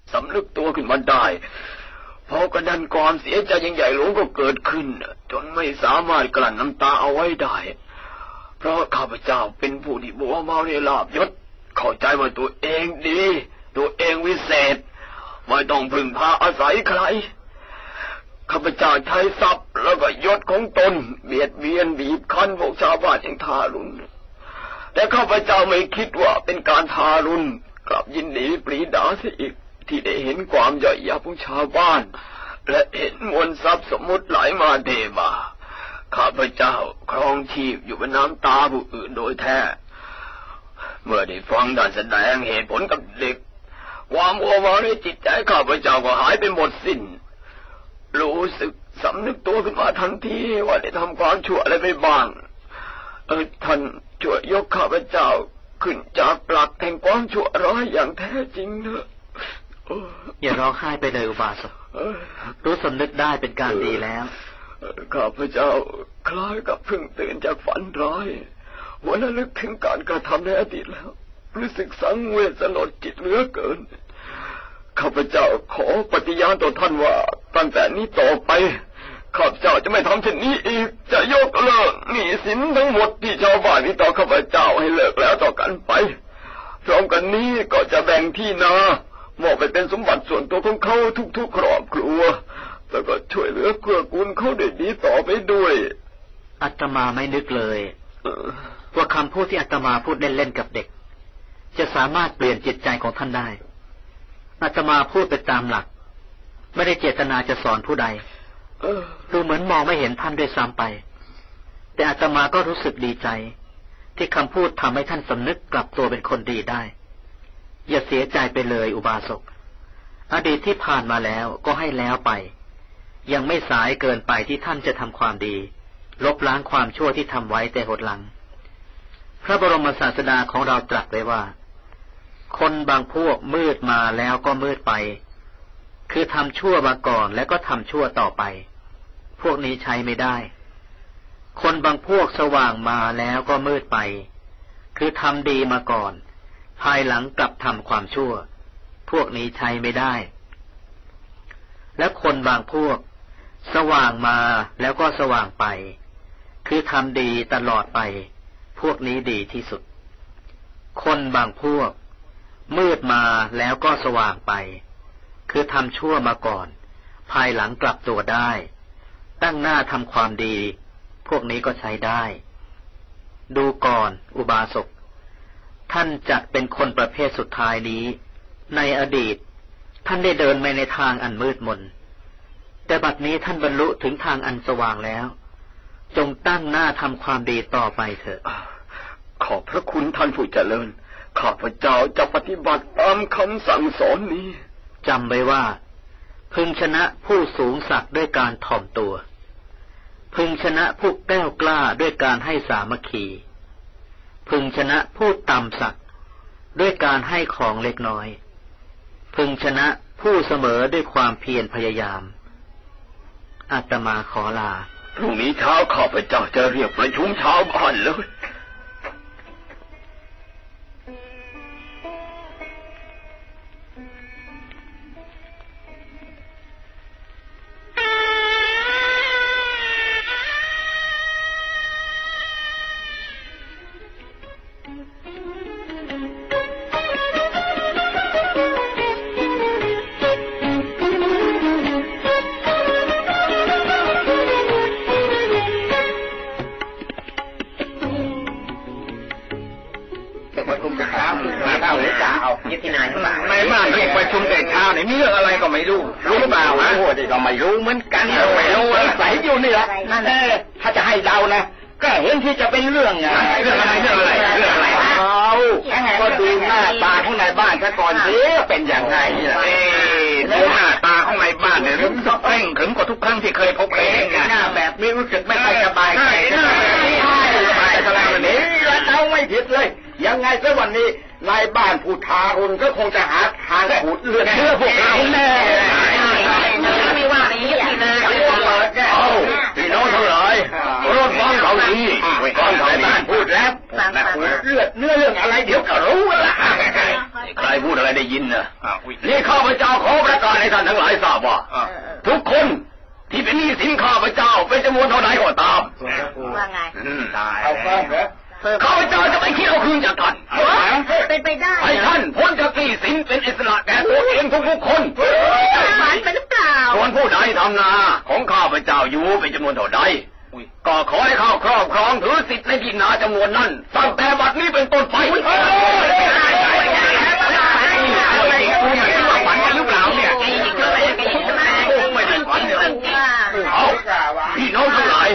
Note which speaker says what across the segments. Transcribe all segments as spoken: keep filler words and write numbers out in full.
Speaker 1: สำนึกตัวขึ้นมาได้พอกระดันความเสียใจยังใหญ่หลวงก็เกิดขึ้นจนไม่สามารถกลั้นน้ำตาเอาไว้ได้เพราะข้าพเจ้าเป็นผู้ที่มัวเมาในลาภยศเข้าใจว่าตัวเองดีตัวเองวิเศษไม่ต้องพึ่งพาอาศัยใครข้าพเจ้าใช้ทรัพย์แล้วก็ยศของตนเบียดเบียนบีบคั้นพวกชาวบ้านอย่างทารุณแต่ข้าพเจ้าไม่คิดว่าเป็นการทารุณกลับยินดีปรีดาเสียอีกที่ได้เห็นความย่อยยับของชาวบ้านและเห็นมวลทรัพย์สมมุติไหลมาเทมาข้าพเจ้าครองชีพอยู่บนน้ำตาผู้อื่นโดยแท้เมื่อได้ฟังท่านแสดงเหตุผลกับเด็กความมัวเมาในจิตใจข้าพเจ้าก็หายไปหมดสิ้นรู้สึกสำนึกตัวขึ้นมาทันทีว่าได้ทำความชั่วอะไรไปบ้างเออท่านช่วยยกข้าพเจ้าขึ้นจากปลักแห่งความชั่วร้ายอย่างแท้จริงเถอะ
Speaker 2: อย่าร้องไห้ไปเลยอุบาสกรู้สำนึกได้เป็นการดีแล้ว
Speaker 1: ข้าพเจ้าคล้ายกับเพิ่งตื่นจากฝันร้ายวันนั้นนึกถึงการกระทำในอดีตแล้วรู้สึกสังเวชสลดจิตเหลือเกินข้าพเจ้าขอปฏิญาณต่อท่านว่าตั้งแต่นี้ต่อไปข้าพเจ้าจะไม่ทำเช่นนี้อีกจะยกเลิกหนี้สินทั้งหมดที่ชาวบ้านมีต่อข้าพเจ้าให้เลิกแล้วต่อกันไปพร้อมกันนี้ก็จะแบ่งที่นามอบไปเป็นสมบัติส่วนตัวของเขาทุกๆครอบครัวแล้วก็ช่วยเหลือเกื้อกูลเขาได้ดีต่อไปด้วย
Speaker 2: อาตมาไม่นึกเลยว่าคำพูดที่อาตมาพูดเล่นๆกับเด็กจะสามารถเปลี่ยนจิตใจของท่านได้อาตมาพูดไปตามหลักไม่ได้เจตนาจะสอนผู้ใดดูเหมือนมองไม่เห็นท่านด้วยซ้ำไปแต่อาตมาก็รู้สึกดีใจที่คำพูดทำให้ท่านสำนึกกลับตัวเป็นคนดีได้อย่าเสียใจไปเลยอุบาสกอดีตที่ผ่านมาแล้วก็ให้แล้วไปยังไม่สายเกินไปที่ท่านจะทำความดีลบล้างความชั่วที่ทำไว้แต่หดหลังพระบรมศาสดาของเราตรัสไว้ว่าคนบางพวกมืดมาแล้วก็มืดไปคือทำชั่วมาก่อนแล้วก็ทำชั่วต่อไปพวกนี้ใช้ไม่ได้คนบางพวกสว่างมาแล้วก็มืดไปคือทำดีมาก่อนภายหลังกลับทำความชั่วพวกนี้ใช้ไม่ได้และคนบางพวกสว่างมาแล้วก็สว่างไปคือทำดีตลอดไปพวกนี้ดีที่สุดคนบางพวกมืดมาแล้วก็สว่างไปคือทำชั่วมาก่อนภายหลังกลับตัวได้ตั้งหน้าทำความดีพวกนี้ก็ใช้ได้ดูก่อนอุบาสกท่านจัดเป็นคนประเภทสุดท้ายนี้ในอดีตท่านได้เดินไปในทางอันมืดมนแต่บัดนี้ท่านบรรลุถึงทางอันสว่างแล้วจงตั้งหน้าทำความดีต่อไปเถอะ
Speaker 1: ขอบพระคุณท่านผู้เจริญข้าพเจ้าจะปฏิบัติตามคำสั่งสอนนี้
Speaker 2: จำไว้ว่าพึงชนะผู้สูงศักดิ์ด้วยการถ่อมตัวพึงชนะผู้แกล้วกล้าด้วยการให้สามัคคีพึงชนะผู้ต่ำศักดิ์ด้วยการให้ของเล็กน้อยพึงชนะผู้เสมอด้วยความเพียรพยายามอาตมาขอลา
Speaker 1: พรุ่งนี้เช้าข้าพเจ้าจะเรียกประชุมชาวบ้านเลย
Speaker 3: ไม่มาเรียกประชุมแต่เช้าเนี่ยมีเรื่องอะไรก็ไม่รู้รู้หรือเปล่าฮะโอ้ยก็ไม่รู้เหมือนกันไม่รู้ใส่อยู่นี่แหละนั่นแหละถ้าจะให้เดานะก็เห็นที่จะเป็นเรื่องไงเรื่องอะไรเรื่องอะไรเรื่องอะไรเอาก็ดูหน้าตาของนายบ้านซะก่อนสิเป็นอย่างไรเอ๊ะดูหน้าตาของนายบ้านเนี่ยรู้สึกเร่งขรึมกว่าทุกครั้งที่เคยพบเองไงหน้าแบบนี้รู้สึกไม่ค่อยสบายใจไม่สบายอะไรแบบนี้เราไม่ผิดเลยยังไงซะวันนี้นายบ้านผู้ทารุณก็คงจะหาทางขูดเลือดเชื่อพวกเราแน่ไม่ว่าอะไรอย่างนี้นะเอาพี่น้องทั้งหลายรถฟังเขาดีฟังเขาบ้านพูดแล้วเลือดเนื้อเรื่องอะไรเดี๋ยวก็รู้ละ
Speaker 1: ใครพูดอะไรได้ยินนะนี่ข้าพเจ้าขอประกาศให้ท่านทั้งหลายทราบว่าทุกคนที่เป็นหนี้สินข้าพเจ้าเป็นจำนวนเท่าใดก็ตาม
Speaker 4: ว่าไง
Speaker 1: เอาเพิ่มเหรอข้าพเจ้าจะไม่คิดเอาคืนจากท่าน
Speaker 4: เป็นไปได้
Speaker 1: ให้ท่านพ้นจากหนี้สินเป็นอิสระแก่ตัวเองทุกๆคน
Speaker 4: ฝันไปหรือเปล่า
Speaker 1: ส่วนผู้ใดทำนาของข้าพเจ้าอยู่เป็นจำนวนเท่าใดก็ขอให้ข้าครอบครองถือสิทธิ์ในที่นาจำนวนนั้นตั้งแต่บัดนี้เป็นต้นไปพี่น้องทั้งหลาย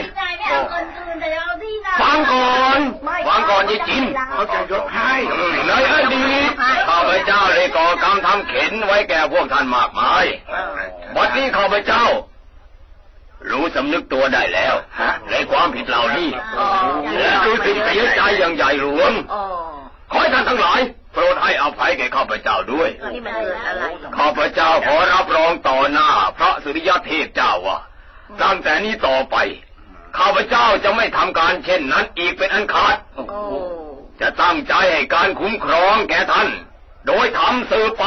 Speaker 1: ฟังก่อนฟังก่อนยี่จินเขาจะยกให้ในอดีตข้าพเจ้าได้ก่อกรรมทำเข็นไว้แก่พวกท่านมากมายบัดนี้ข้าพเจ้ารู้สำนึกตัวได้แล้วในความผิดเหล่านี้และรู้สึกเสียใจอย่างใหญ่หลวงขอให้ท่านทั้งหลายโปรดให้อภัยแก่ข้าพเจ้าด้วยข้าพเจ้าขอรับรองต่อหน้าพระสุริยเทพเจ้าว่าตั้งแต่นี้ต่อไปข้าพเจ้าจะไม่ทำการเช่นนั้นอีกเป็นอันขาดจะตั้งใจให้การคุ้มครองแก่ท่านโดยทำสืบไป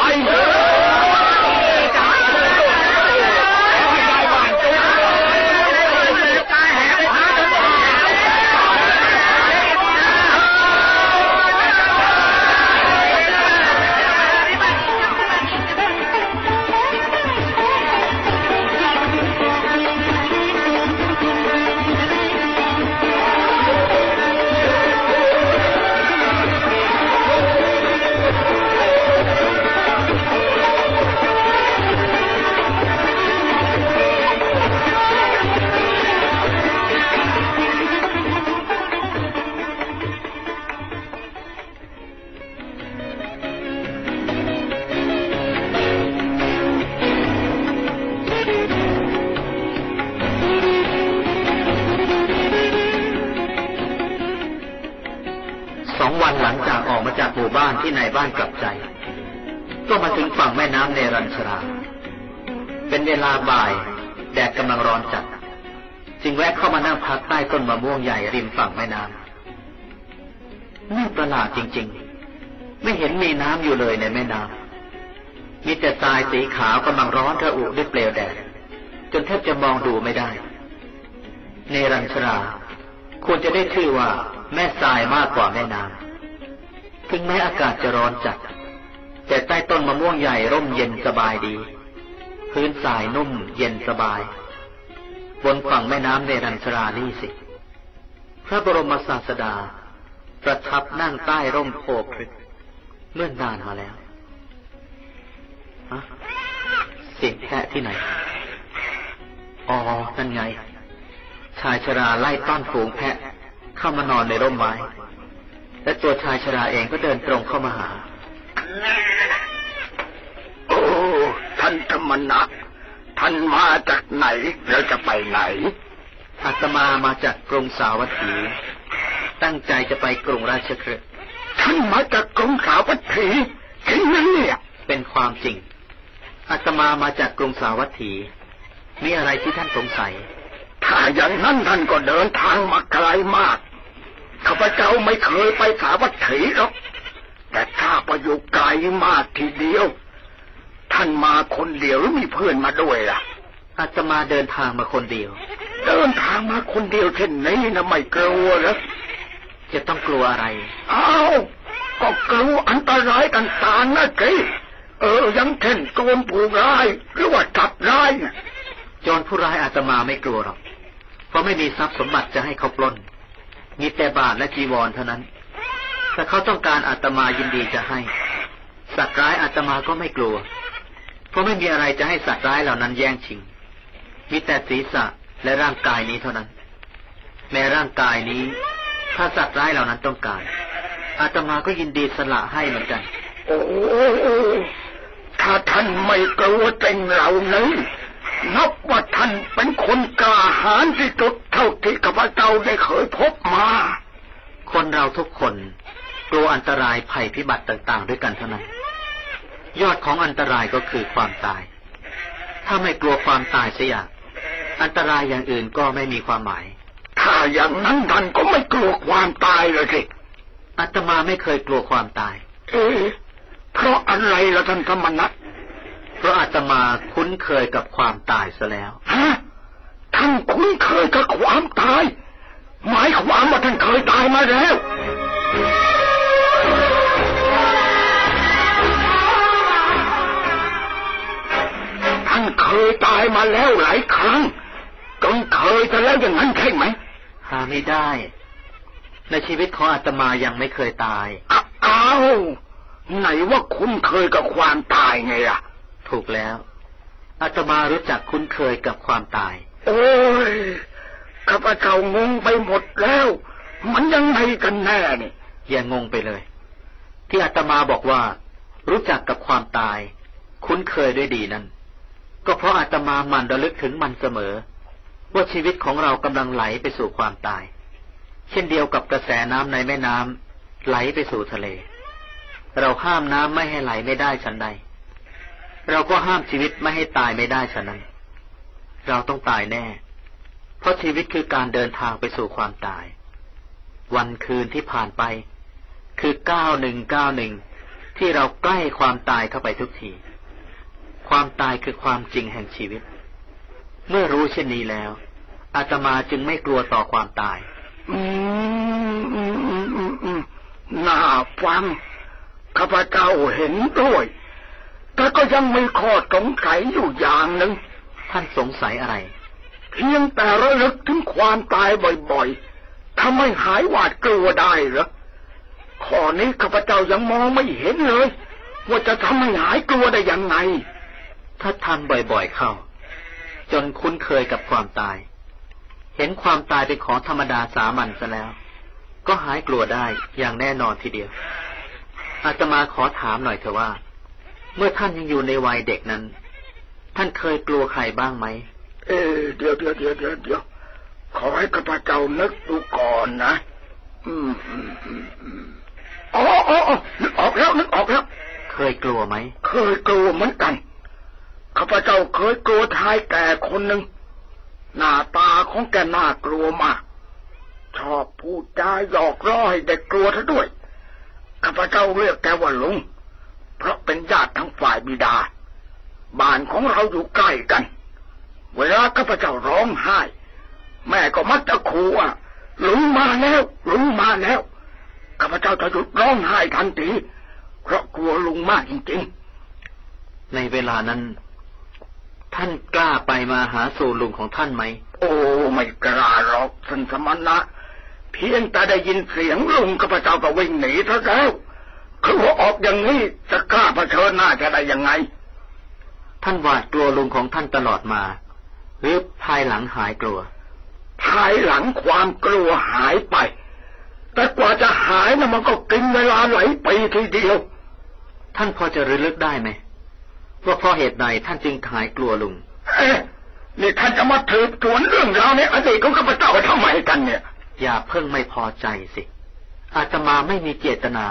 Speaker 2: หมู่บ้านที่นายบ้านกลับใจก็มาถึงฝั่งแม่น้ำเนรัญชราเป็นเวลาบ่ายแดดกำลังร้อนจัดจึงแวะเข้ามานั่งพักใต้ต้นมะม่วงใหญ่ริมฝั่งแม่น้ำน่าประหลาดจริงๆไม่เห็นมีน้ำอยู่เลยในแม่น้ำมีแต่ทรายสีขาวกำลังร้อนระอุด้วยเปลวแดดจนแทบจะมองดูไม่ได้เนรัญชราควรจะได้ชื่อว่าแม่ทรายมากกว่าแม่น้ำถึงแม้อากาศจะร้อนจัดแต่ใต้ต้นมะม่วงใหญ่ร่มเย็นสบายดีพื้นทรายนุ่มเย็นสบายบนฝั่งแม่น้ำเนรัญชรานี่สิพระบรมศาสดาประทับนั่งใต้ร่มโพธิ์พฤกษ์เมื่อนานมาแล้วฮะเสียงแพะที่ไหนอ๋อนั่นไงชายชราไล่ต้อนฝูงแพะเข้ามานอนในร่มไม้และตัวชายชราเองก็เดินตรงเข้ามาหา
Speaker 1: โอ้ท่านธรรมนัสท่านมาจากไหนแล้วจะไปไหน
Speaker 2: อาตมามาจากกรุงสาวัตถีตั้งใจจะไปกรุงราชคฤห์
Speaker 1: ท่านมาจากกรุงสาวัตถีจริงไหมเนี่ย
Speaker 2: เป็นความจริงอาตมามาจากกรุงสาวัตถีมีอะไรที่ท่านสงสัย
Speaker 1: ถ้าอย่างนั้นท่านก็เดินทางมาไกลมากข้าพเจ้าไม่เคยไปสาวัตถีหรอกแต่ถ้าไปอยู่ไกลมากทีเดียวท่านมาคนเดียวหรือมีเพื่อนมาด้วยล่ะ
Speaker 2: อาตมาเดินทางมาคนเดียว
Speaker 1: เดินทางมาคนเดียวเช่นนี้นะไม่กลัวเหรอ
Speaker 2: จะต้องกลัวอะไร
Speaker 1: อ้าวก็กลัวอันตรายต่างๆนะสิเออยังเช่นโจรผู้ร้ายหรือว่าจับร้าย
Speaker 2: โจรผู้ร้ายอาตมาไม่กลัวหรอกเพราะไม่มีทรัพย์สมบัติจะให้เขาปล้นมีแต่บาทและจีวรเท่านั้นถ้าเขาต้องการอาตมายินดีจะให้สัตว์ร้ายอาตมาก็ไม่กลัวเพราะไม่มีอะไรจะให้สัตว์ร้ายเหล่านั้นแย่งชิงมีแต่ศีรษะและร่างกายนี้เท่านั้นแม้ร่างกายนี้ถ้าสัตว์ร้ายเหล่านั้นต้องการอาตมาก็ยินดีสละให้เหมือนกัน
Speaker 1: โอ้ถ้าท่านไม่กลัวสิ่งเหล่านี้นับว่าท่านเป็นคนกล้าหาญที่สุดเท่าที่ข้าพเจ้าได้เคยพบมา
Speaker 2: คนเราทุกคนกลัวอันตรายภัยพิบัติต่างๆด้วยกันเท่านั้นยอดของอันตรายก็คือความตายถ้าไม่กลัวความตายเสียอันตรายอย่างอื่นก็ไม่มีความหมาย
Speaker 1: ถ้าอย่างนั้นท่านก็ไม่กลัวความตายเลยสิ
Speaker 2: อาตมาไม่เคยกลัวความตาย
Speaker 1: เอ๊ะ
Speaker 3: เพราะอะไรล่ะท่านธรรมนัส
Speaker 2: เพราะอาตมาคุ้นเคยกับความตายซะแล้ว
Speaker 3: ฮะท่านคุ้นเคยกับความตายหมายความว่าท่านเคยตายมาแล้วท่านเคยตายมาแล้วหลายครั้งจนเคยจะแล้วอย่างนั้นใช่ไหม
Speaker 2: หาไม่ได้ในชีวิตของอาตมายังไม่เคยตาย
Speaker 3: อ้าวไหนว่าคุ้นเคยกับความตายไงล่ะ
Speaker 2: ถูกแล้วอาตมารู้จักคุ้นเคยกับความตาย
Speaker 3: โอ้ยข้าพเจ้างงไปหมดแล้วมันยังไงกันแน่นี่
Speaker 2: อย่างงงไปเลยที่อาตมาบอกว่ารู้จักกับความตายคุ้นเคยด้วยดีนั้นก็เพราะอาตมาหมั่นระลึกถึงมันเสมอว่าชีวิตของเรากำลังไหลไปสู่ความตายเช่นเดียวกับกระแสน้ำในแม่น้ำไหลไปสู่ทะเลเราห้ามน้ำไม่ให้ไหลไม่ได้ฉันใดเราก็ห้ามชีวิตไม่ให้ตายไม่ได้ฉะนั้นเราต้องตายแน่เพราะชีวิตคือการเดินทางไปสู่ความตายวันคืนที่ผ่านไปคือก้าวหนึ่งก้าวหนึ่งที่เราใกล้ความตายเข้าไปทุกทีความตายคือความจริงแห่งชีวิตเมื่อรู้เช่นนี้แล้วอาตมาจึงไม่กลัวต่อความตาย
Speaker 3: อืมอืมอืมอืมอืมน่าฟังข้าพเจ้าเห็นด้วยแต่ก็ยังมีข้อสงสัยอยู่อย่างหนึ่ง
Speaker 2: ท่านสงสัยอะไร
Speaker 3: เพียงแต่ระลึกถึงความตายบ่อยๆทำให้หายหวาดกลัวได้เหรอข้อนี้ข้าพเจ้ายังมองไม่เห็นเลยว่าจะทำให้หายกลัวได้ยังไง
Speaker 2: ถ้าทำบ่อยๆเข้าจนคุ้นเคยกับความตายเห็นความตายเป็นของธรรมดาสามัญซะแล้วก็หายกลัวได้อย่างแน่นอนทีเดียวอาตมาขอถามหน่อยเถอะว่าเมื่อท่านยังอยู่ในวัยเด็กนั้นท่านเคยกลัวใครบ้างไหม
Speaker 3: เออเดี๋ยวเดี๋ยวเดี๋ยวเดี๋ยวเดี๋ยวขอให้ข้าพเจ้านึกดูก่อนนะอืมอืมอืมอืมอ๋ออ๋อนึกออกแล้วนึกออกแล้ว
Speaker 2: เคยกลัวไหม
Speaker 3: เคยกลัวเหมือนกันข้าพเจ้าเคยกลัวชายแก่คนหนึ่งหน้าตาของแกน่ากลัวมากชอบพูดจาหยอกล้อให้เด็กกลัวซะด้วยข้าพเจ้าเรียกแกว่าลุงเพราะเป็นญาติทั้งฝ่ายบิดาบ้านของเราอยู่ใกล้กันเวลาข้าพเจ้าร้องไห้แม่ก็มักจะขู่ว่าลุงมาแล้วลุงมาแล้วข้าพเจ้าจะหยุดร้องไห้ทันทีเพราะกลัวลุงมากจริง
Speaker 2: ๆในเวลานั้นท่านกล้าไปมาหาสู่ลุงของท่านไหม
Speaker 3: โอ้ไม่กล้าหรอกท่านสมณะเพียงแต่ได้ยินเสียงลุงข้าพเจ้าก็วิ่งหนีซะแล้วคือว่าออกอย่างนี้จะกล้าเผชิญหน้าจะได้ยังไง
Speaker 2: ท่านหวาดกลัวลุงของท่านตลอดมาหรือภายหลังหายกลัว
Speaker 3: ภายหลังความกลัวหายไปแต่กว่าจะหายนะมันก็กินเวลาหลายปีทีเดียว
Speaker 2: ท่านพอจะระลึกได้ไหมว่าเพราะเหตุใดท่านจึงหายกลัวลุง
Speaker 3: เอ๊ะนี่ท่านจะมาถือถวนเรื่องราวในอดีตของข้าพเจ้าทำไมกันเนี่ย
Speaker 2: อย่าเพิ่งไม่พอใจสิอาตมาไม่มีเจตนา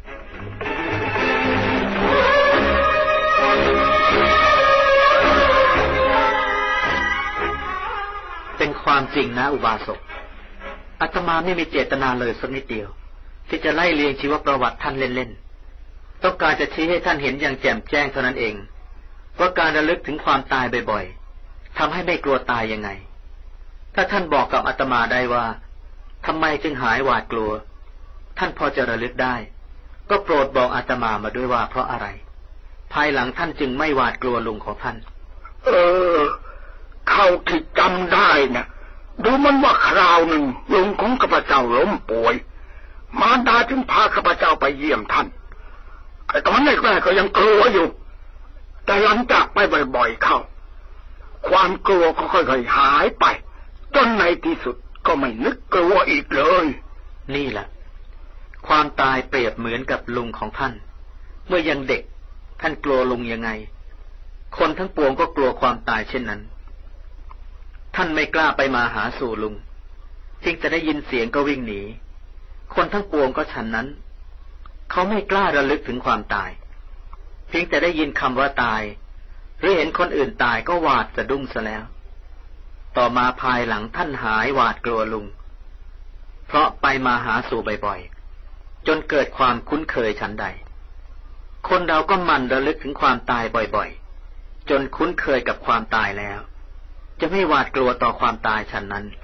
Speaker 2: เป็นความจริงนะอุบาสกอาตมาไม่มีเจตนาเลยสักนิดเดียวที่จะไล่เลียงชีวประวัติท่านเล่นๆต้องการจะชี้ให้ท่านเห็นอย่างแจ่มแจ้งเท่านั้นเองว่าการระลึกถึงความตายบ่อยๆทำให้ไม่กลัวตายยังไงถ้าท่านบอกกับอาตมาได้ว่าทำไมจึงหายหวาดกลัวท่านพอจะระลึกได้ก็โปรดบอกอาตมามาด้วยว่าเพราะอะไรภายหลังท่านจึงไม่หวาดกลัวลุงของท่าน
Speaker 3: เออเข้าที่จำได้นะดูมันว่าคราวหนึ่งลุงของข้าพเจ้าล้มป่วยมารดาจึงพาข้าพเจ้าไปเยี่ยมท่านไอ้ตอนแรกๆก็ยังกลัวอยู่แต่หลังจากไปบ่อยๆเข้าความกลัวก็ค่อยๆหายไปจนในที่สุดก็ไม่นึกกลัวอีกเลย
Speaker 2: นี่แหละความตายเปรียบเหมือนกับลุงของท่านเมื่อยังเด็กท่านกลัวลุงยังไงคนทั้งปวงก็กลัวความตายเช่นนั้นท่านไม่กล้าไปมาหาสู่ลุงเพียงแต่ได้ยินเสียงก็วิ่งหนีคนทั้งปวงก็ฉันนั้นเขาไม่กล้าระลึกถึงความตายเพียงแต่ได้ยินคำว่าตายหรือเห็นคนอื่นตายก็หวาดสะดุ้งซะแล้วต่อมาภายหลังท่านหายหวาดกลัวลุงเพราะไปมาหาสู่บ่อยๆจนเกิดความคุ้นเคยฉันใดคนเราก็หมั่นระลึกถึงความตายบ่อยๆจนคุ้นเคยกับความตายแล้วจะไม่หวาดกลัวต่อความตายฉันนั้น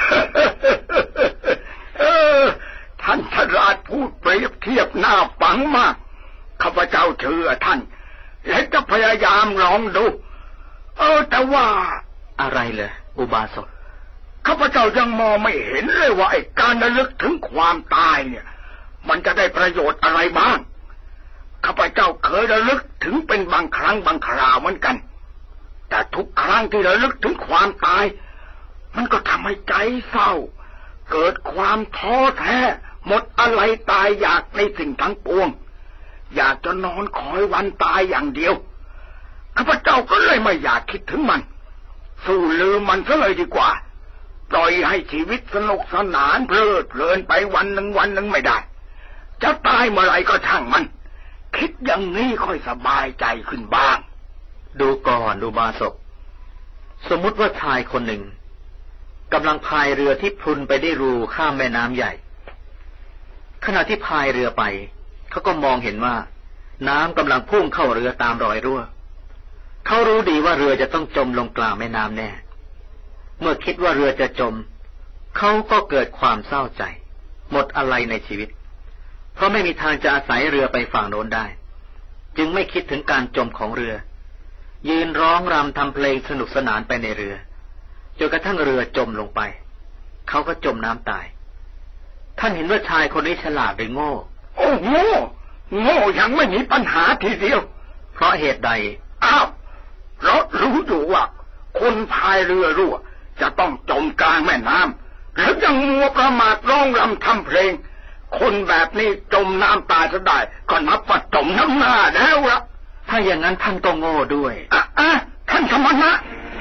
Speaker 3: เออท่านฉลาดพูดเปรียบเทียบหน้าปังมากข้าพเจ้าเชื่อท่านและจะพยายามลองดูเออแต่ว่า
Speaker 2: อะไรเลยอุบาสก
Speaker 3: ข้าพเจ้ายังมองไม่เห็นเลยว่าไอ้การระลึกถึงความตายเนี่ยมันจะได้ประโยชน์อะไรบ้างข้าพเจ้าเคยระลึกถึงเป็นบางครั้งบางคราวเหมือนกันแต่ทุกครั้งที่ระลึกถึงความตายมันก็ทำให้ใจเศร้าเกิดความท้อแท้หมดอะไรตายอยากในสิ่งทั้งปวงอยากจะนอนคอยวันตายอย่างเดียวข้าพเจ้าก็เลยไม่อยากคิดถึงมันสู้ลืมมันซะเลยดีกว่าปล่อยให้ชีวิตสนุกสนานเพลิดเพลินไปวันหนึ่งวันหนึ่งไม่ได้จะตายเมื่อไรก็ช่างมันคิดอย่างนี้ค่อยสบายใจขึ้นบ้าง
Speaker 2: ดูก่อนอุบาสกสมมุติว่าชายคนหนึ่งกำลังพายเรือที่พลุนไปได้รูข้ามแม่น้ำใหญ่ขณะที่พายเรือไปเขาก็มองเห็นว่าน้ำกำลังพุ่งเข้าเรือตามรอยรั่วเขารู้ดีว่าเรือจะต้องจมลงกลางแม่น้ำแน่เมื่อคิดว่าเรือจะจมเขาก็เกิดความเศร้าใจหมดอะไรในชีวิตเพราะไม่มีทางจะอาศัยเรือไปฝั่งโน้นได้จึงไม่คิดถึงการจมของเรือยืนร้องรำทำเพลงสนุกสนานไปในเรือจนกระทั่งเรือจมลงไปเขาก็จมน้ำตายท่านเห็นว่าชายคนนี้ฉลาดหรือโง่
Speaker 3: โอ้โง่โง่ยังไม่มีปัญหาทีเดียว
Speaker 2: เพราะเหตุใด
Speaker 3: อ้าวเพราะรู้อยู่ว่าคนพายเรือรั่วจะต้องจมกลางแม่น้ำแล้วยังมัวประมาทร้องรำทำเพลงคนแบบนี้จมน้ำตายจะได้ก็นับว่าจมน้ำหน้าแล้วละ
Speaker 2: ถ้าอย่างนั้นท่านก็โง่ด้วย
Speaker 3: อ่ะอ่ะท่านสมณะ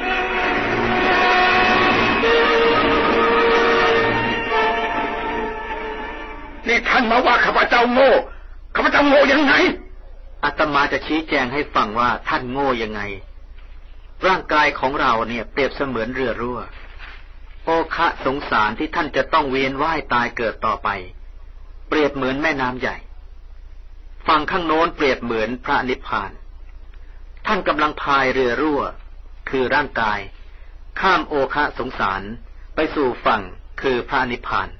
Speaker 3: นี่ท่านมาว่าข้าพเจ้าโง่ข้าพเจ้าโง่ยังไง
Speaker 2: อาตมาจะชี้แจงให้ฟังว่าท่านโง่ยังไงร่างกายของเราเนี่ยเปรียบเสมือนเรือรั่วโอคะสงสารที่ท่านจะต้องเวียนว่ายตายเกิดต่อไปเปรียบเหมือนแม่น้ำใหญ่ฝั่งข้างโน้นเปรียบเหมือนพระนิพพานท่านกำลังพายเรือรั่วคือร่างกายข้ามโอคะสงสารไปสู่ฝั่งคือพระนิพพาน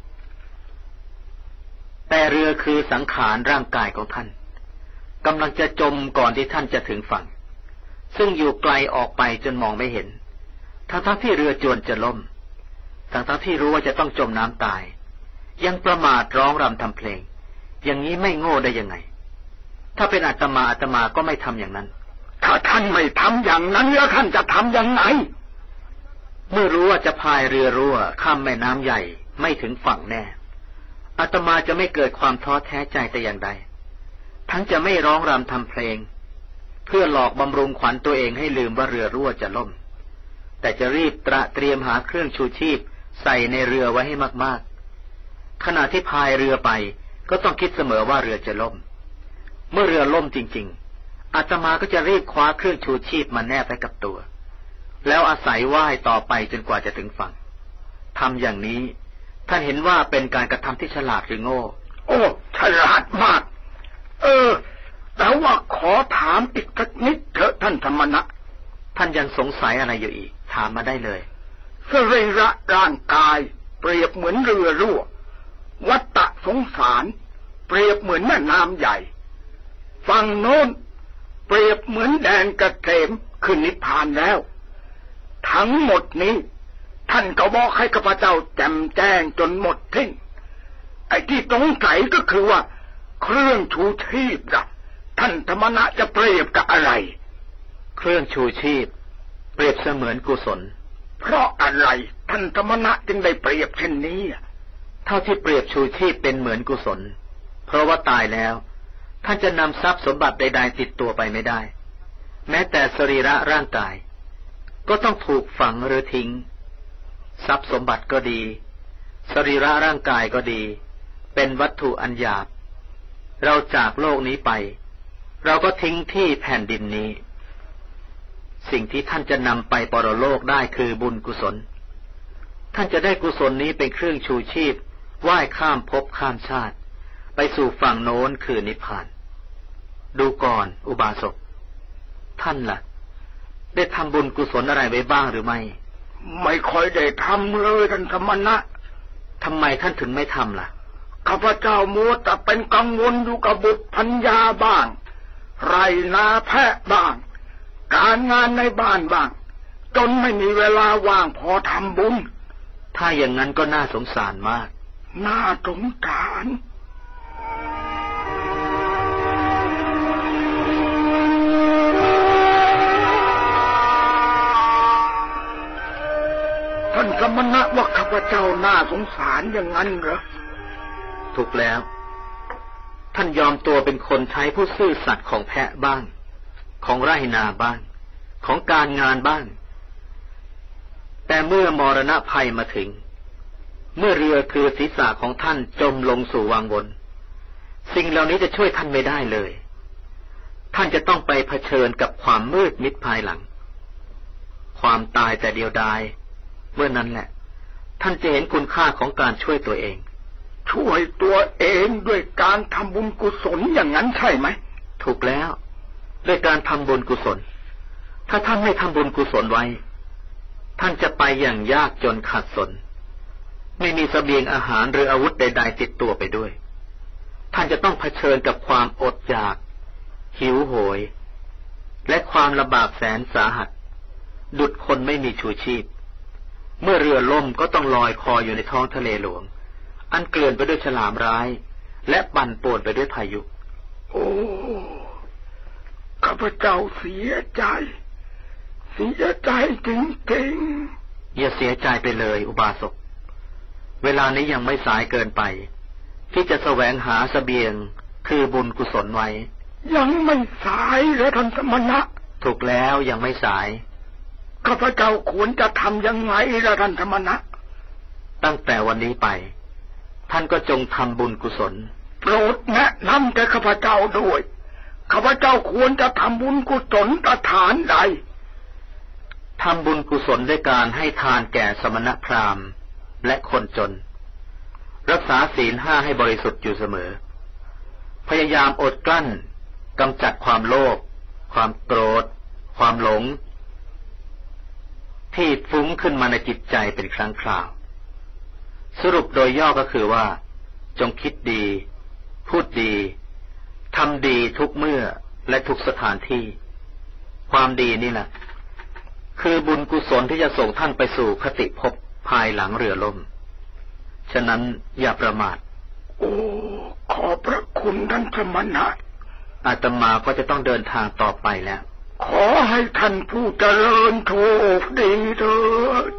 Speaker 2: แต่เรือคือสังขารร่างกายของท่านกำลังจะจมก่อนที่ท่านจะถึงฝั่งซึ่งอยู่ไกลออกไปจนมองไม่เห็นทั้งทั้งที่เรือจวนจะล่มทั้งทั้งที่รู้ว่าจะต้องจมน้ำตายยังประมาทร้องรำทำเพลงอย่างนี้ไม่โง่ได้ยังไงถ้าเป็นอาตมาอาตมาก็ไม่ทำอย่างนั้น
Speaker 3: ถ้าท่านไม่ทำอย่างนั้นแล้วท่านจะทำยังไง
Speaker 2: เมื่อรู้ว่าจะพายเรือรั่วข้ามแม่น้ำใหญ่ไม่ถึงฝั่งแน่อาตมาจะไม่เกิดความท้อแท้ใจแต่อย่างใดทั้งจะไม่ร้องรำทำเพลงเพื่อหลอกบำรุงขวัญตัวเองให้ลืมว่าเรือรั่วจะล่มแต่จะรีบตระเตรียมหาเครื่องชูชีพใส่ในเรือไว้ให้มากๆขณะที่พายเรือไปก็ต้องคิดเสมอว่าเรือจะล่มเมื่อเรือล่มจริงๆอาตมาก็จะรีบคว้าเครื่องชูชีพมาแนบไว้กับตัวแล้วอาศัยว่ายต่อไปจนกว่าจะถึงฝั่งทำอย่างนี้ท่านเห็นว่าเป็นการกระทำที่ฉลาดหรือโง่
Speaker 3: โอ้ฉลาดมากเออแต่ว่าขอถามอีกสักนิดเถอะท่านธรรมนะ
Speaker 2: ท่านยังสงสัยอะไรอยู่อีกถามมาได้เลย
Speaker 3: สรีระร่างกายเปรียบเหมือนเรือรั่ววัฏฏะสงสารเปรียบเหมือนแม่น้ำใหญ่ฝั่งโน้นเปรียบเหมือนแดนเกษมขึ้นนิพพานแล้วทั้งหมดนี้ท่านก็บอกให้ข้าพเจ้าแจ่มแจ้งจนหมดทิ้งไอ้ที่สงสัยก็คือว่าเครื่องชูชีพล่ะท่านธรรมนะจะเปรียบกับอะไร
Speaker 2: เครื่องชูชีพเปรียบเสมือนกุศล
Speaker 3: เพราะอะไรท่านธรรมนะจึงได้เปรียบเช่นนี้
Speaker 2: เท่าที่เปรียบชูชีพเป็นเหมือนกุศลเพราะว่าตายแล้วท่านจะนำทรัพย์สมบัติใดๆติดตัวไปไม่ได้แม้แต่สรีระร่างกายก็ต้องถูกฝังหรือทิ้งทรัพย์สมบัติก็ดีสรีระร่างกายก็ดีเป็นวัตถุอันหยาบเราจากโลกนี้ไปเราก็ทิ้งที่แผ่นดินนี้สิ่งที่ท่านจะนำไปปรโลกได้คือบุญกุศลท่านจะได้กุศลนี้เป็นเครื่องชูชีพว่ายข้ามภพข้ามชาติไปสู่ฝั่งโน้นคือนิพพานดูก่อนอุบาสกท่านล่ะได้ทำบุญกุศลอะไรไว้บ้างหรือไม่
Speaker 3: ไม่ค่อยได้ทำเลยท่านสมณะ
Speaker 2: ทำไมท่านถึงไม่ทำล่ะ
Speaker 3: ข้าพเจ้ามัวแต่เป็นกังวลอยู่กับบุตรภรรยาบ้างไรนาแพะบ้างการงานในบ้านบ้างจนไม่มีเวลาว่างพอทำบุญ
Speaker 2: ถ้าอย่างนั้นก็น่าสงสารมาก
Speaker 3: น่าสงสารท่านสมณะว่าข้าพเจ้าน่าสงสารอย่างนั้นเหรอ
Speaker 2: ถูกแล้วท่านยอมตัวเป็นคนใช้ผู้ซื่อสัตย์ของแพะบ้างของไร่นาบ้างของการงานบ้างแต่เมื่อมรณะภัยมาถึงเมื่อเรือคือศีรษะของท่านจมลงสู่วังวนสิ่งเหล่านี้จะช่วยท่านไม่ได้เลยท่านจะต้องไปเผชิญกับความมืดมิดภายหลังความตายแต่เดียวดายเมื่อนั้นแหละท่านจะเห็นคุณค่าของการช่วยตัวเอง
Speaker 3: ช่วยตัวเองด้วยการทำบุญกุศลอย่างนั้นใช่ไหม
Speaker 2: ถูกแล้วด้วยการทำบุญกุศลถ้าท่านไม่ทำบุญกุศลไว้ท่านจะไปอย่างยากจนขาดสนไม่มีเสบียงอาหารหรืออาวุธใดๆติดตัวไปด้วยท่านจะต้องเผชิญกับความอดอยากหิวโหยและความลำบากแสนสาหัสดุจคนไม่มีชูชีพเมื่อเรือล่มก็ต้องลอยคออยู่ในท้องทะเลหลวงอันเกลื่อนไปด้วยฉลามร้ายและปั่นป่วนไปด้วยพายุ
Speaker 3: โอ้ข้าพเจ้าเสียใจเสียใจจริง
Speaker 2: ๆอย่าเสียใจไปเลยอุบาสกเวลานี้ยังไม่สายเกินไปที่จะแสวงหาเสบียงคือบุญกุศลไว้
Speaker 3: ยังไม่สายเหรอท่านสมณะ
Speaker 2: ถูกแล้วยังไม่สาย
Speaker 3: ข้าพเจ้าควรจะทำยังไงล่ะท่านสมณะ
Speaker 2: ตั้งแต่วันนี้ไปท่านก็จงทำบุญกุศล
Speaker 3: โปรดแนะนำแก่ข้าพเจ้าด้วยข้าพเจ้าควรจะทำบุญกุศลสถานใด
Speaker 2: ทำบุญกุศลด้วยการให้ทานแก่สมณพราหมณ์และคนจนรักษาศีลห้าให้บริสุทธิ์อยู่เสมอพยายามอดกลั้นกำจัดความโลภความโกรธความหลงที่ฟุ้งขึ้นมาในจิตใจเป็นครั้งคราวสรุปโดยย่อก็คือว่าจงคิดดีพูดดีทำดีทุกเมื่อและทุกสถานที่ความดีนี่แหละคือบุญกุศลที่จะส่งท่านไปสู่คติภพภายหลังเรือล่มฉะนั้นอย่าประมาท
Speaker 3: โอ้ขอบพระคุณท่านสมณะ
Speaker 2: อาตมาก็จะต้องเดินทางต่อไปแล้ว
Speaker 3: ขอให้ท่านผู้เจริญโชคดีเถิด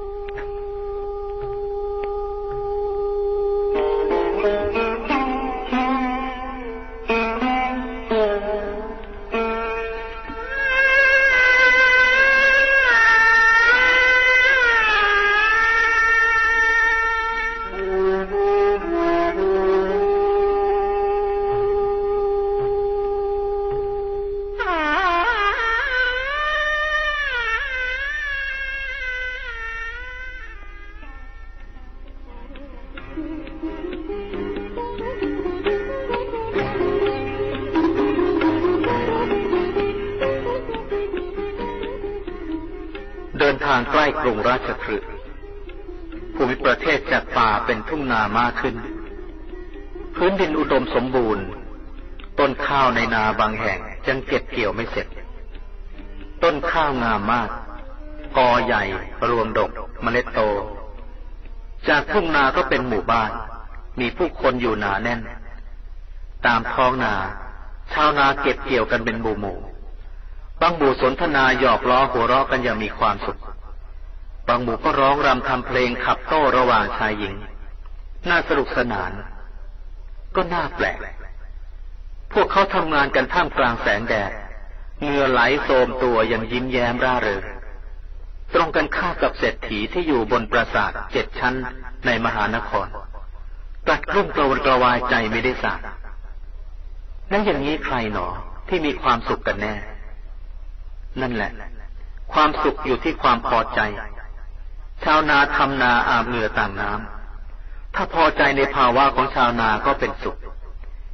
Speaker 2: ทางใกล้กรุงราชคฤห์ภูมิประเทศจากป่าเป็นทุ่งนามากขึ้นพื้นดินอุดมสมบูรณ์ต้นข้าวในนาบางแห่งยังเก็บเกี่ยวไม่เสร็จต้นข้าวงามมากกอใหญ่รวงดกเมล็ดโตจากทุ่งนาก็เป็นหมู่บ้านมีผู้คนอยู่หนาแน่นตามท้องนาชาวนาเก็บเกี่ยวกันเป็นหมู่หมู่บางหมู่สนทนาหยอกล้อหัวเราะกันอย่างมีความสุขบางหมู่ก็ร้องรำทำเพลงขับโต้ระหว่างชายหญิงน่าสนุกสนานก็น่าแปลกพวกเขาทำงานกันท่ามกลางแสงแดดเหงื่อไหลโสมตัวยังยิ้มแย้มร่าเริงตรงกันข้ามกับเศรษฐีที่อยู่บนปราสาทเจ็ดชั้นในมหานครตัดกลุ้มกระวนกระวายใจไม่ได้สักนั่นอย่างนี้ใครหนอที่มีความสุขกันแน่นั่นแหละความสุขอยู่ที่ความพอใจชาวนาทำนาอาบเหงื่อต่างน้ำถ้าพอใจในภาวะของชาวนาก็เป็นสุข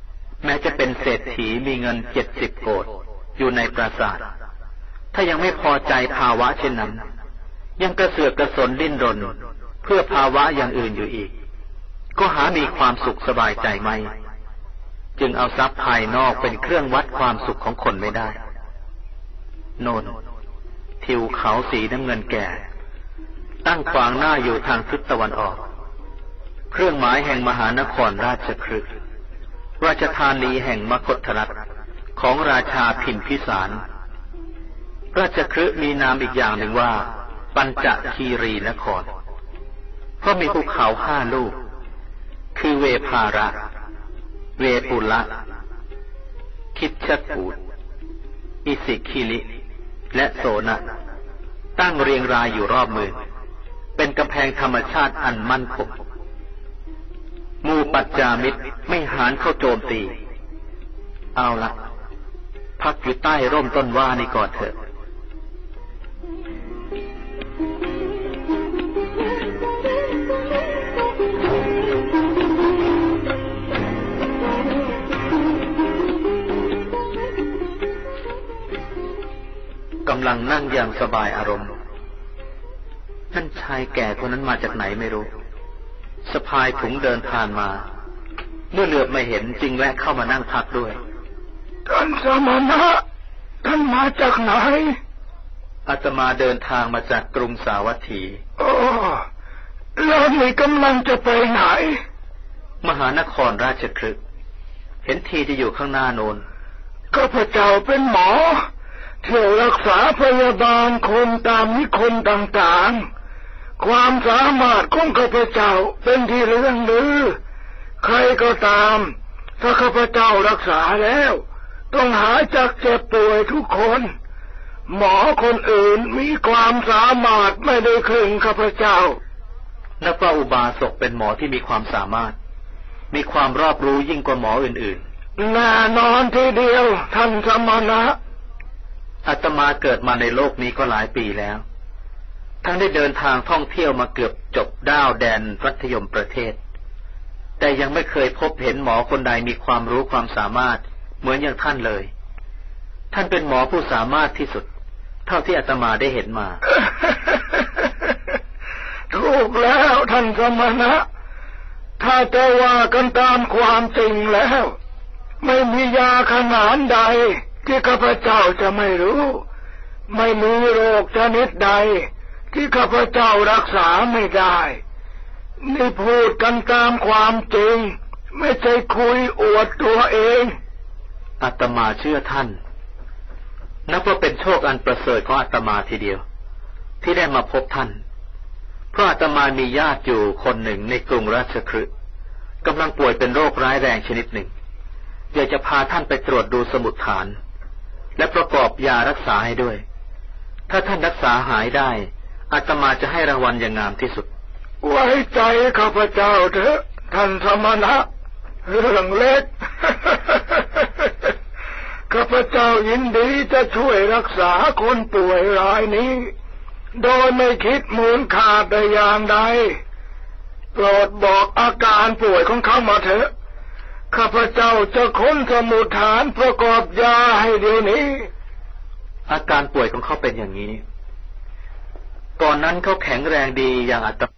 Speaker 2: แม้จะเป็นเศรษฐีมีเงินเจ็ดสิบโกฏอยู่ในปราสาทถ้ายังไม่พอใจภาวะเช่นนั้นยังกระเสือกกระสนดิ้นรนเพื่อภาวะอย่างอื่นอยู่อีกก็หามีความสุขสบายใจไหมจึงเอาทรัพย์ภายนอกเป็นเครื่องวัดความสุขของคนไม่ได้โน่นทิวเขาสีน้ำเงินแก่ตั้งขวางหน้าอยู่ทางทิศตะวันออกเครื่องหมายแห่งมหานครราชคฤห์ราชธานีแห่งมคธรัฐของราชาพิมพิสารราชคฤห์มีนามอีกอย่างหนึ่งว่าปัญจคีรีนครเพราะมีภูเขาห้าลูกคือเวภาระเวปุละคิชกูฏอิสิคิลิและโสนะตั้งเรียงรายอยู่รอบเมืองเป็นกำแพงธรรมชาติอันมั่นคงหมู่ปัจจามิตรไม่หานเข้าโจมตีเอาละพักอยู่ใต้ร่มต้นว่านี่ก่อนเถอะกำลังนั่งอย่างสบายอารมณ์ท่านชายแก่คนนั้นมาจากไหนไม่รู้สะพายถุงเดินผ่านมาเมื่อเหลือบไม่เห็นจึงแวะเข้ามานั่งพักด้วย
Speaker 1: ท่านสมณะท่านมาจากไหน
Speaker 2: อาตมาเดินทางมาจากกรุงสาวัตถี
Speaker 1: โอ้แล้วนี่กำลังจะไปไหน
Speaker 2: มหานครราชคฤห์เห็นทีจะอยู่ข้างหน้าโนน
Speaker 1: ข้าพเจ้าเป็นหมอเที่ยวรักษาพยาบาลคนตามนิคมต่างๆความสามารถของข้าพเจ้าเป็นที่เรื่องลือใครก็ตามถ้าข้าพเจ้ารักษาแล้วต้องหายจากเจ็บป่วยทุกคนหมอคนอื่นมีความสามารถไม่ได้ครึ่งข้าพเจ้า
Speaker 2: นับว่าอุบาสกเป็นหมอที่มีความสามารถมีความรอบรู้ยิ่งกว่าหมออื่น
Speaker 1: ๆแน่นอนทีเดียวท่านสมณะ
Speaker 2: อาตมาเกิดมาในโลกนี้ก็หลายปีแล้วทั้งได้เดินทางท่องเที่ยวมาเกือบจบด้าวแดนรัฐยมประเทศแต่ยังไม่เคยพบเห็นหมอคนใดมีความรู้ความสามารถเหมือนอย่างท่านเลยท่านเป็นหมอผู้สามารถที่สุดเท่าที่อาตมาได้เห็นมา
Speaker 1: ถูกแล้วท่านสมณะถ้าจะว่ากันตามความจริงแล้วไม่มียาขนานใดที่ข้าพเจ้าจะไม่รู้ไม่มีโรคชนิดใดที่ข้าพเจ้ารักษาไม่ได้นี่พูดกันตามความจริงไม่ใช่คุยอวดตัวเอง
Speaker 2: อาตมาเชื่อท่านนับว่าเป็นโชคอันประเสริฐของอาตมาทีเดียวที่ได้มาพบท่านเพราะอาตมามีญาติอยู่คนหนึ่งในกรุงราชคฤห์กำลังป่วยเป็นโรคร้ายแรงชนิดหนึ่งอยากจะพาท่านไปตรวจดูสมุดฐานและประกอบยารักษาให้ด้วยถ้าท่านรักษาหายได้อาตมาจะให้รางวัลอย่างงามที่สุด
Speaker 1: ไว้ใจข้าพเจ้าเถอะท่านสมณะเรื่องเล็ก ข้าพเจ้ายินดีจะช่วยรักษาคนป่วยรายนี้โดยไม่คิดมูลค่าใดอย่างใดโปรดบอกอาการป่วยของเขามาเถอะข้าพเจ้าจะค้นสมุดฐานประกอบยาให้เดี๋ยวนี้
Speaker 2: อาการป่วยของเขาเป็นอย่างนี้ก่อนนั้นเขาแข็งแรงดีอย่างอาต